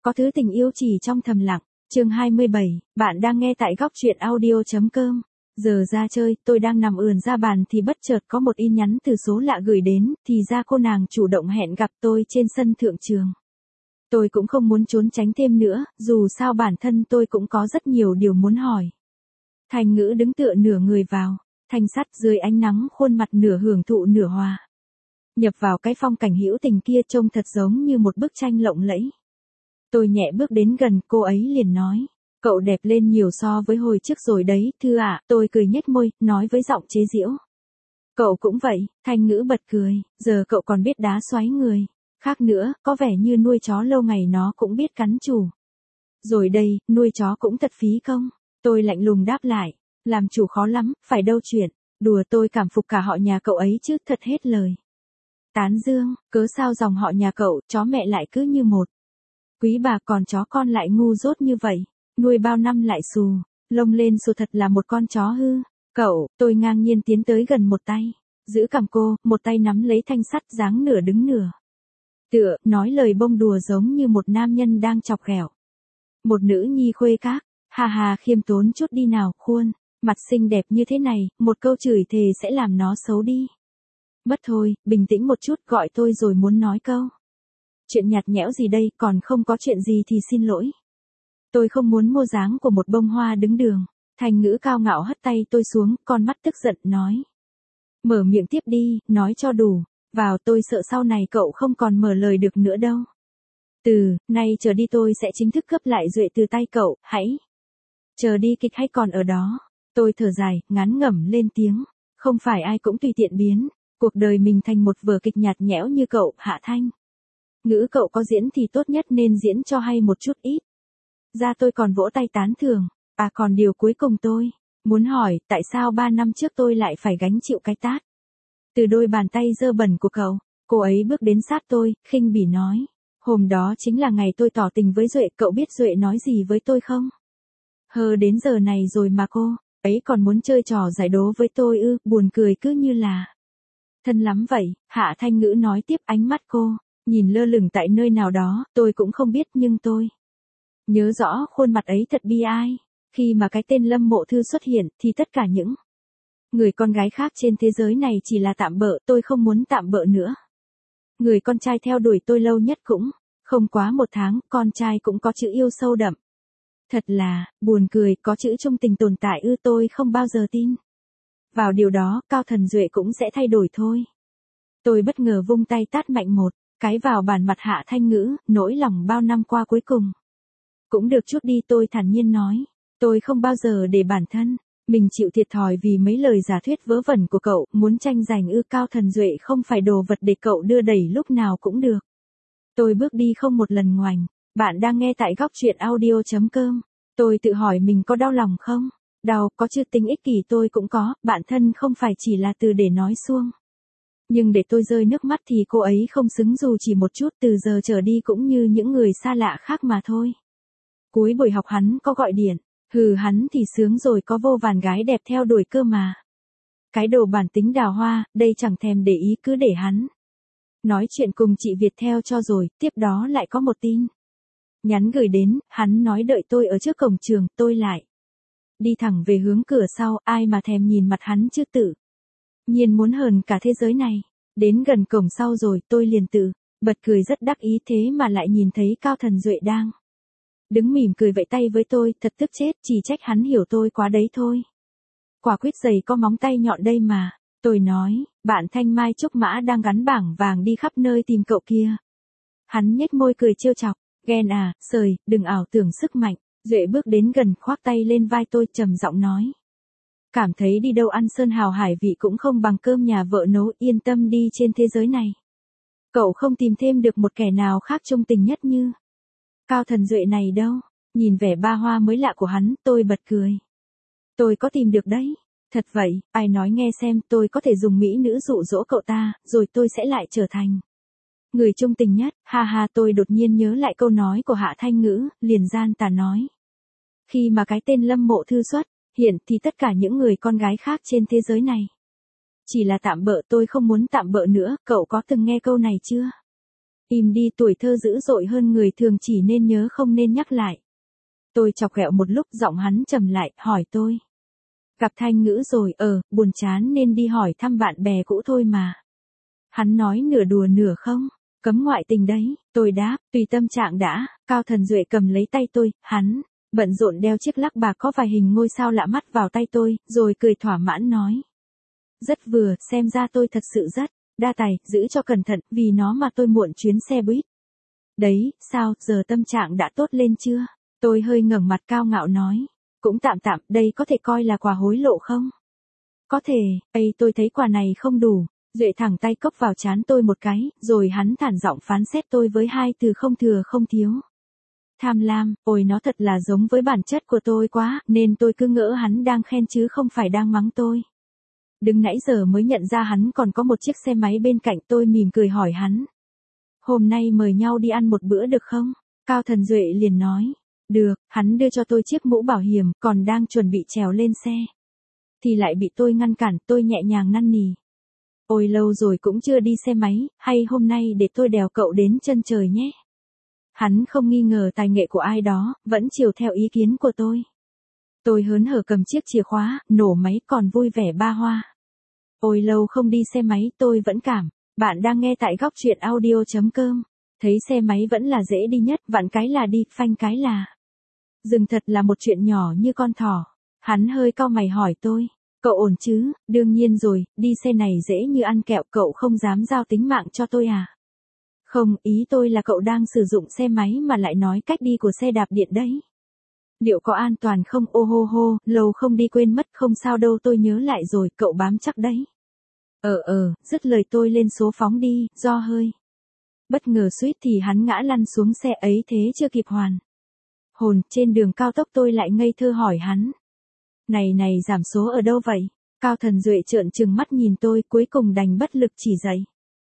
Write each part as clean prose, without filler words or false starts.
Có thứ tình yêu chỉ trong thầm lặng. Chương 27, bạn đang nghe tại góc truyện audio.com. Giờ ra chơi, tôi đang nằm ườn ra bàn thì bất chợt có một tin nhắn từ số lạ gửi đến, thì ra cô nàng chủ động hẹn gặp tôi trên sân thượng trường. Tôi cũng không muốn trốn tránh thêm nữa, dù sao bản thân tôi cũng có rất nhiều điều muốn hỏi. Thành Ngữ đứng tựa nửa người vào, thanh sắt dưới ánh nắng, khuôn mặt nửa hưởng thụ nửa hòa. Nhập vào cái phong cảnh hữu tình kia trông thật giống như một bức tranh lộng lẫy. Tôi nhẹ bước đến gần, cô ấy liền nói, cậu đẹp lên nhiều so với hồi trước rồi đấy, Thư ạ. Tôi cười nhếch môi, nói với giọng chế giễu. Cậu cũng vậy. Thành Ngữ bật cười, giờ cậu còn biết đá xoáy người. Khác nữa, có vẻ như nuôi chó lâu ngày nó cũng biết cắn chủ. Rồi đây, nuôi chó cũng thật phí công. Tôi lạnh lùng đáp lại, làm chủ khó lắm, phải đâu chuyện. Đùa, tôi cảm phục cả họ nhà cậu ấy chứ, thật hết lời. Tán dương, cớ sao dòng họ nhà cậu, chó mẹ lại cứ như một. Quý bà, còn chó con lại ngu dốt như vậy, nuôi bao năm lại xù, lông lên xù, thật là một con chó hư. Cậu, tôi ngang nhiên tiến tới gần, một tay giữ cằm cô, một tay nắm lấy thanh sắt, dáng nửa đứng nửa tựa, nói lời bông đùa giống như một nam nhân đang chọc ghẹo một nữ nhi khuê các. Hà hà, khiêm tốn chút đi nào, khuôn mặt xinh đẹp như thế này, một câu chửi thề sẽ làm nó xấu đi mất thôi. Bình tĩnh một chút, gọi tôi rồi muốn nói câu chuyện nhạt nhẽo gì đây, còn không có chuyện gì thì xin lỗi. Tôi không muốn mua dáng của một bông hoa đứng đường. Thành Ngữ cao ngạo hất tay tôi xuống, con mắt tức giận nói. Mở miệng tiếp đi, nói cho đủ. Vào, tôi sợ sau này cậu không còn mở lời được nữa đâu. Từ nay trở đi tôi sẽ chính thức cướp lại Duệ từ tay cậu, hãy chờ đi, kịch hay còn ở đó. Tôi thở dài, ngán ngẩm lên tiếng. Không phải ai cũng tùy tiện biến cuộc đời mình thành một vở kịch nhạt nhẽo như cậu, Hạ Thanh Ngữ. Cậu có diễn thì tốt nhất nên diễn cho hay một chút ít. Ra tôi còn vỗ tay tán thưởng. À, còn điều cuối cùng tôi muốn hỏi, tại sao 3 năm trước tôi lại phải gánh chịu cái tát từ đôi bàn tay dơ bẩn của cậu? Cô ấy bước đến sát tôi, khinh bỉ nói. Hôm đó chính là ngày tôi tỏ tình với Duệ, cậu biết Duệ nói gì với tôi không? Hờ, đến giờ này rồi mà cô ấy còn muốn chơi trò giải đố với tôi ư? Buồn cười, cứ như là thân lắm vậy. Hạ Thanh Ngữ nói tiếp, ánh mắt cô nhìn lơ lửng tại nơi nào đó, tôi cũng không biết, nhưng tôi nhớ rõ khuôn mặt ấy thật bi ai. Khi mà cái tên Lâm Mộ Thư xuất hiện, thì tất cả những người con gái khác trên thế giới này chỉ là tạm bợ, tôi không muốn tạm bợ nữa. Người con trai theo đuổi tôi lâu nhất cũng không quá 1 tháng, con trai cũng có chữ yêu sâu đậm. Thật là buồn cười, có chữ trung tình tồn tại ư? Tôi không bao giờ tin vào điều đó, Cao Thần Duệ cũng sẽ thay đổi thôi. Tôi bất ngờ vung tay tát mạnh một cái vào bàn mặt Hạ Thanh Ngữ, nỗi lòng bao năm qua cuối cùng cũng được trút đi. Tôi thản nhiên nói, tôi không bao giờ để bản thân mình chịu thiệt thòi vì mấy lời giả thuyết vớ vẩn của cậu. Muốn tranh giành ư? Cao Thần Duệ không phải đồ vật để cậu đưa đẩy lúc nào cũng được. Tôi bước đi không một lần ngoảnh. Bạn đang nghe tại góc truyện audio.com. Tôi tự hỏi mình có đau lòng không? Đau, có chứ, tính ích kỷ tôi cũng có, bản thân không phải chỉ là từ để nói suông. Nhưng để tôi rơi nước mắt thì cô ấy không xứng dù chỉ một chút, từ giờ trở đi cũng như những người xa lạ khác mà thôi. Cuối buổi học hắn có gọi điện. Hừ, hắn thì sướng rồi, có vô vàn gái đẹp theo đuổi cơ mà. Cái đồ bản tính đào hoa, đây chẳng thèm để ý, cứ để hắn nói chuyện cùng chị Việt theo cho rồi. Tiếp đó lại có một tin nhắn gửi đến, hắn nói đợi tôi ở trước cổng trường. Tôi lại đi thẳng về hướng cửa sau, ai mà thèm nhìn mặt hắn chứ, tự nhiên muốn hờn cả thế giới này. Đến gần cổng sau rồi, tôi liền tự bật cười rất đắc ý, thế mà lại nhìn thấy Cao Thần Duệ đang đứng mỉm cười vẫy tay với tôi, thật tức chết, chỉ trách hắn hiểu tôi quá đấy thôi. Quả quyết giày có móng tay nhọn đây mà. Tôi nói, bạn Thanh Mai Trúc Mã đang gắn bảng vàng đi khắp nơi tìm cậu kia. Hắn nhếch môi cười trêu chọc, ghen à, sời, đừng ảo tưởng sức mạnh. Duệ bước đến gần, khoác tay lên vai tôi, trầm giọng nói. Cảm thấy đi đâu ăn sơn hào hải vị cũng không bằng cơm nhà vợ nấu, yên tâm đi, trên thế giới này cậu không tìm thêm được một kẻ nào khác trung tình nhất như Cao Thần Duệ này đâu. Nhìn vẻ ba hoa mới lạ của hắn, tôi bật cười. Tôi có tìm được đấy. Thật vậy, ai nói nghe xem, tôi có thể dùng mỹ nữ dụ dỗ cậu ta, rồi tôi sẽ lại trở thành người trung tình nhất. Ha ha, tôi đột nhiên nhớ lại câu nói của Hạ Thanh Ngữ, liền gian tà nói. Khi mà cái tên Lâm Mộ Thư xuất hiện thì tất cả những người con gái khác trên thế giới này chỉ là tạm bợ, tôi không muốn tạm bợ nữa. Cậu có từng nghe câu này chưa? Im đi, tuổi thơ dữ dội hơn người thường, chỉ nên nhớ không nên nhắc lại. Tôi chọc ghẹo một lúc, giọng hắn trầm lại, hỏi tôi. Gặp Thanh Ngữ rồi, buồn chán nên đi hỏi thăm bạn bè cũ thôi mà. Hắn nói nửa đùa nửa không, cấm ngoại tình đấy, tôi đáp, tùy tâm trạng đã. Cao Thần Duệ cầm lấy tay tôi, hắn bận rộn đeo chiếc lắc bạc có vài hình ngôi sao lạ mắt vào tay tôi, rồi cười thỏa mãn nói. Rất vừa, xem ra tôi thật sự rất đa tài, giữ cho cẩn thận, vì nó mà tôi muộn chuyến xe buýt. Đấy, sao, giờ tâm trạng đã tốt lên chưa? Tôi hơi ngẩng mặt cao ngạo nói. Cũng tạm tạm, đây có thể coi là quà hối lộ không? Có thể, tôi thấy quà này không đủ. Duệ thẳng tay cốc vào trán tôi một cái, rồi hắn thản giọng phán xét tôi với hai từ không thừa không thiếu. Tham lam, ôi nó thật là giống với bản chất của tôi quá, nên tôi cứ ngỡ hắn đang khen chứ không phải đang mắng tôi. Đứng nãy giờ mới nhận ra hắn còn có một chiếc xe máy bên cạnh, tôi mỉm cười hỏi hắn. Hôm nay mời nhau đi ăn một bữa được không? Cao Thần Duệ liền nói. Được, hắn đưa cho tôi chiếc mũ bảo hiểm, còn đang chuẩn bị trèo lên xe. Thì lại bị tôi ngăn cản, tôi nhẹ nhàng năn nỉ. Ôi lâu rồi cũng chưa đi xe máy, hay hôm nay để tôi đèo cậu đến chân trời nhé. Hắn không nghi ngờ tài nghệ của ai đó, vẫn chiều theo ý kiến của tôi. Tôi hớn hở cầm chiếc chìa khóa, nổ máy còn vui vẻ ba hoa. Ôi lâu không đi xe máy, tôi vẫn cảm. Bạn đang nghe tại góc truyện audio.com. Thấy xe máy vẫn là dễ đi nhất, vặn cái là đi, phanh cái là dừng, thật là một chuyện nhỏ như con thỏ. Hắn hơi cau mày hỏi tôi. Cậu ổn chứ? Đương nhiên rồi, đi xe này dễ như ăn kẹo, cậu không dám giao tính mạng cho tôi à? Không, ý tôi là cậu đang sử dụng xe máy mà lại nói cách đi của xe đạp điện đấy. Liệu có an toàn không? Ô hô hô, lâu không đi quên mất, không sao đâu, tôi nhớ lại rồi, cậu bám chắc đấy. Dứt lời tôi lên số phóng đi, do hơi bất ngờ suýt thì hắn ngã lăn xuống xe ấy, thế chưa kịp hoàn hồn, trên đường cao tốc tôi lại ngây thơ hỏi hắn. Này giảm số ở đâu vậy? Cao Thần Duệ trợn trừng mắt nhìn tôi, cuối cùng đành bất lực chỉ dậy.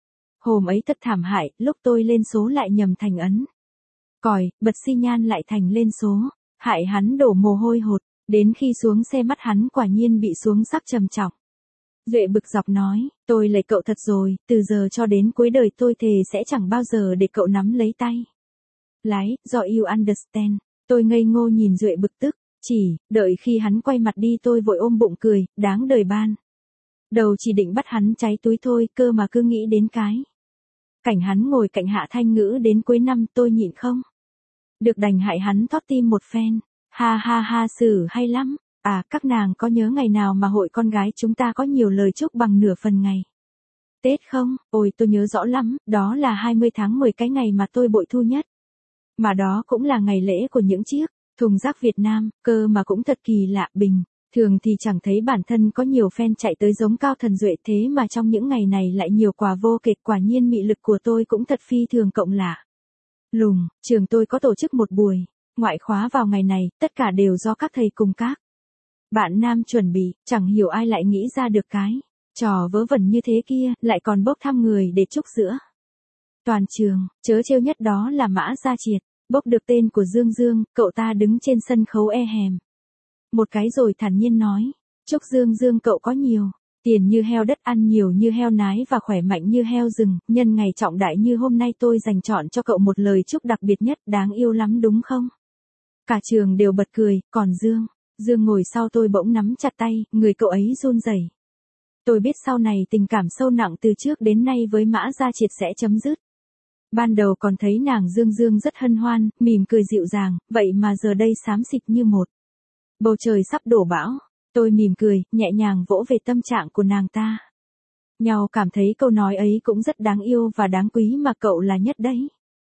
Hôm ấy thật thảm hại, lúc tôi lên số lại nhầm thành ấn còi, bật xi nhan lại thành lên số, hại hắn đổ mồ hôi hột, đến khi xuống xe mắt hắn quả nhiên bị xuống sắc trầm trọng. Duệ bực dọc nói, tôi lạy cậu thật rồi, từ giờ cho đến cuối đời tôi thề sẽ chẳng bao giờ để cậu nắm lấy tay lái, do you understand. Tôi ngây ngô nhìn Duệ bực tức, đợi khi hắn quay mặt đi tôi vội ôm bụng cười, đáng đời ban. Đầu chỉ định bắt hắn cháy túi thôi, cơ mà cứ nghĩ đến cái cảnh hắn ngồi cạnh Hạ Thanh Ngữ đến cuối năm, tôi nhịn không được đành hại hắn thót tim một phen. Ha ha ha, xử hay lắm. À, các nàng có nhớ ngày nào mà hội con gái chúng ta có nhiều lời chúc bằng nửa phần ngày Tết không? Ôi tôi nhớ rõ lắm, đó là 20 tháng 10, cái ngày mà tôi bội thu nhất. Mà đó cũng là ngày lễ của những chiếc thùng rác Việt Nam, cơ mà cũng thật kỳ lạ, bình thường thì chẳng thấy bản thân có nhiều fan chạy tới giống Cao Thần Duệ, thế mà trong những ngày này lại nhiều quà vô kể, quả nhiên mị lực của tôi cũng thật phi thường cộng lạ. Lùng, trường tôi có tổ chức một buổi ngoại khóa vào ngày này, tất cả đều do các thầy cùng các bạn nam chuẩn bị, chẳng hiểu ai lại nghĩ ra được cái trò vớ vẩn như thế kia, lại còn bốc thăm người để chúc giữa toàn trường. Trớ trêu nhất đó là Mã Gia Triệt, bốc được tên của Dương Dương, cậu ta đứng trên sân khấu hèm một cái rồi thản nhiên nói, chúc Dương Dương cậu có nhiều tiền như heo đất, ăn nhiều như heo nái và khỏe mạnh như heo rừng, nhân ngày trọng đại như hôm nay tôi dành chọn cho cậu một lời chúc đặc biệt nhất, đáng yêu lắm đúng không? Cả trường đều bật cười, còn Dương ngồi sau tôi bỗng nắm chặt tay, người cậu ấy run rẩy. Tôi biết sau này tình cảm sâu nặng từ trước đến nay với Mã Gia Triệt sẽ chấm dứt. Ban đầu còn thấy nàng Dương rất hân hoan, mỉm cười dịu dàng, vậy mà giờ đây xám xịt như một bầu trời sắp đổ bão. Tôi mỉm cười, nhẹ nhàng vỗ về tâm trạng của nàng ta. Nhau cảm thấy câu nói ấy cũng rất đáng yêu và đáng quý, mà cậu là nhất đấy.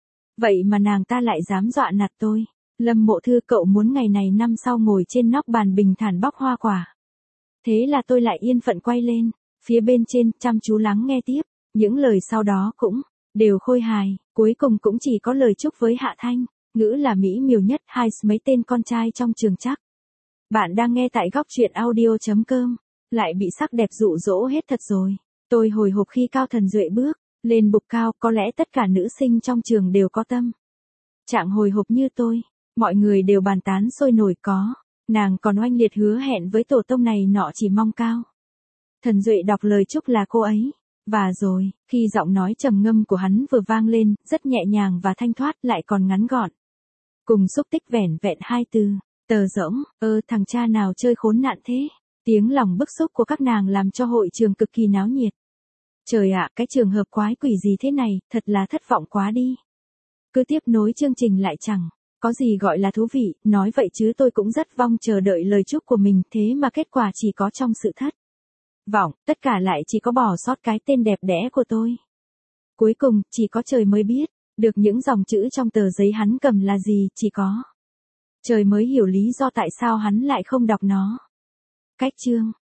Vậy mà nàng ta lại dám dọa nạt tôi. Lâm Mộ Thư, cậu muốn ngày này năm sau ngồi trên nóc bàn bình thản bóc hoa quả. Thế là tôi lại yên phận quay lên phía bên trên, chăm chú lắng nghe tiếp. Những lời sau đó cũng đều khôi hài, cuối cùng cũng chỉ có lời chúc với Hạ Thanh Ngữ là mỹ miều nhất, hai mấy tên con trai trong trường chắc. Bạn đang nghe tại góc truyện audio.com. Lại bị sắc đẹp dụ dỗ hết thật rồi. Tôi hồi hộp khi Cao Thần Duệ bước lên bục cao, có lẽ tất cả nữ sinh trong trường đều có tâm trạng hồi hộp như tôi. Mọi người đều bàn tán sôi nổi, có nàng còn oanh liệt hứa hẹn với tổ tông này nọ, chỉ mong Cao Thần Duệ đọc lời chúc là cô ấy Và rồi, khi giọng nói trầm ngâm của hắn vừa vang lên, rất nhẹ nhàng và thanh thoát lại còn ngắn gọn. Cùng xúc tích vẻn vẹn 2 từ, tờ rỗng, thằng cha nào chơi khốn nạn thế. Tiếng lòng bức xúc của các nàng làm cho hội trường cực kỳ náo nhiệt. Trời ạ, cái trường hợp quái quỷ gì thế này, thật là thất vọng quá đi. Cứ tiếp nối chương trình lại chẳng có gì gọi là thú vị, nói vậy chứ tôi cũng rất mong chờ đợi lời chúc của mình, thế mà kết quả chỉ có trong sự thất vọng, tất cả lại chỉ có bỏ sót cái tên đẹp đẽ của tôi. Cuối cùng, chỉ có trời mới biết, được những dòng chữ trong tờ giấy hắn cầm là gì, chỉ có trời mới hiểu lý do tại sao hắn lại không đọc nó. Cách chương